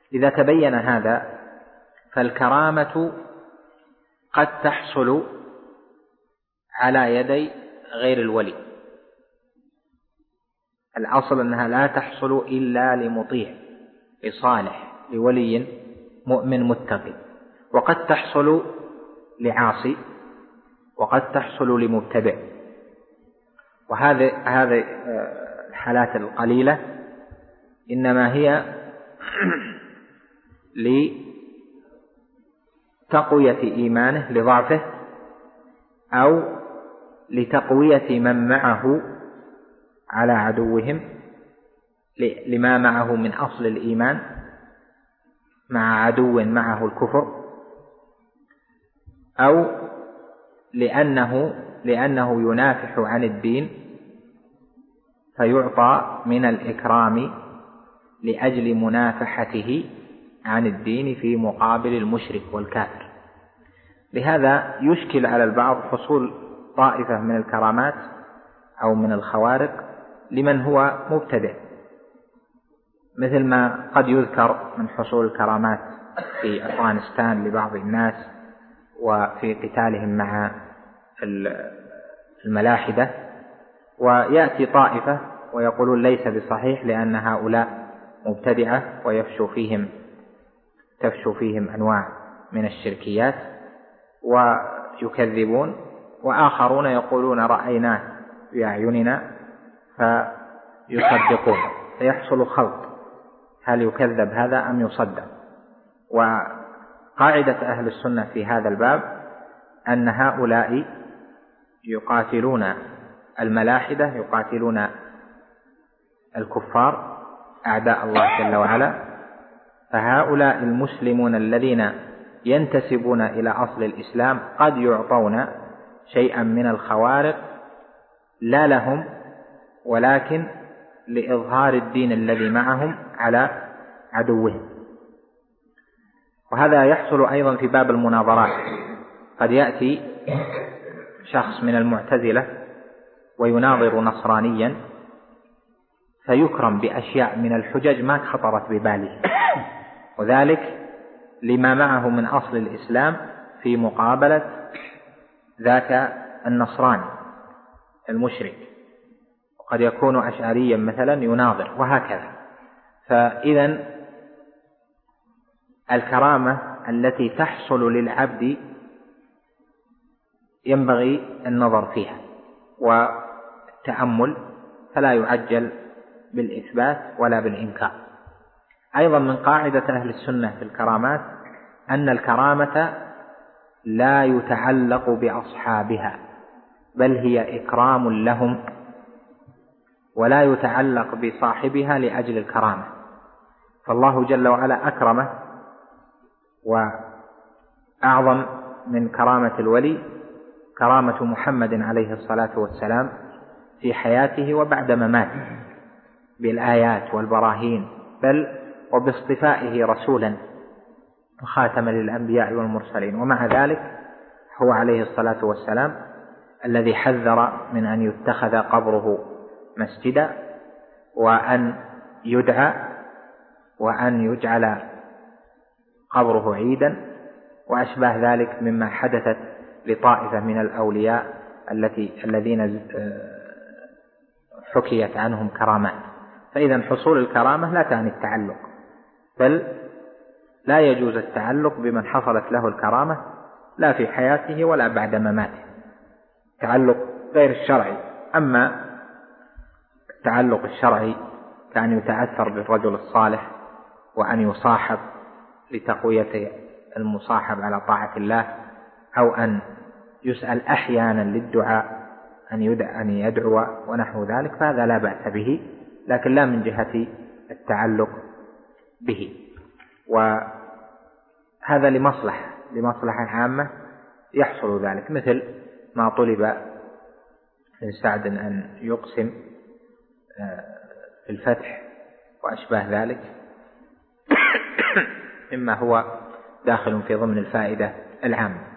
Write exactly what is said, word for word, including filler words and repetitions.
إذا تبين هذا فالكرامة قد تحصل على يدي غير الولي. الأصل أنها لا تحصل إلا لمطيع لصالح لولي مؤمن متقي، وقد تحصل لعاصي وقد تحصل لمبتدع. وهذه هذه الحالات القليلة إنما هي لتقوية إيمانه لضعفه، أو لتقوية من معه على عدوهم لما معه من أصل الإيمان مع عدو معه الكفر، أو لأنه لأنه ينافح عن الدين فيعطى من الإكرام لأجل منافحته عن الدين في مقابل المشرك والكافر. لهذا يشكل على البعض حصول طائفة من الكرامات أو من الخوارق لمن هو مبتدع، مثل ما قد يذكر من حصول الكرامات في أفغانستان لبعض الناس وفي قتالهم مع الملاحدة، ويأتي طائفة ويقولون ليس بصحيح لأن هؤلاء مبتدعة ويفشو فيهم تفشو فيهم أنواع من الشركيات ويكذبون، وآخرون يقولون رأيناه بأعيننا فيصدقون، فيحصل خلط هل يكذب هذا أم يصدق. وقاعدة أهل السنة في هذا الباب أن هؤلاء يقاتلون الملاحدة، يقاتلون الكفار أعداء الله جل وعلا، فهؤلاء المسلمون الذين ينتسبون إلى أصل الإسلام قد يعطون شيئا من الخوارق لا لهم ولكن لإظهار الدين الذي معهم على عدوهم. وهذا يحصل أيضا في باب المناظرات، قد يأتي شخص من المعتزلة ويناظر نصرانيا فيكرم بأشياء من الحجج ما خطرت بباله، وذلك لما معه من أصل الإسلام في مقابلة ذاك النصراني المشرك، وقد يكون أشعريا مثلا يناظر وهكذا. فإذا الكرامة التي تحصل للعبد ينبغي النظر فيها والتأمل، فلا يعجل بالإثبات ولا بالإنكار. أيضا من قاعدة أهل السنة في الكرامات أن الكرامة لا يتعلق بأصحابها، بل هي إكرام لهم، ولا يتعلق بصاحبها لأجل الكرامة. فالله جل وعلا أكرمه، وأعظم من كرامة الولي كرامة محمد عليه الصلاة والسلام في حياته وبعد مماته بالآيات والبراهين، بل وباصطفائه رسولا وخاتما للأنبياء والمرسلين. ومع ذلك هو عليه الصلاة والسلام الذي حذر من أن يتخذ قبره مسجدا، وأن يدعى، وأن يجعل قبره عيدا، وأشباه ذلك مما حدثت لطائفة من الأولياء التي الذين حكيت عنهم كرامات. فإذا حصول الكرامة لا تعني التعلق، بل لا يجوز التعلق بمن حصلت له الكرامة لا في حياته ولا بعد مماته، تعلق غير الشرعي. أما التعلق الشرعي كأن يتأثر بالرجل الصالح وأن يصاحب لتقوية المصاحب على طاعة الله، أو أن يسأل أحيانا للدعاء أن يدعو, أن يدعو ونحو ذلك، فهذا لا بأس به، لكن لا من جهة التعلق به. وهذا لمصلحة لمصلحة عامة يحصل ذلك، مثل ما طلب من سعد أن يقسم في الفتح وأشباه ذلك مما هو داخل في ضمن الفائدة العامة.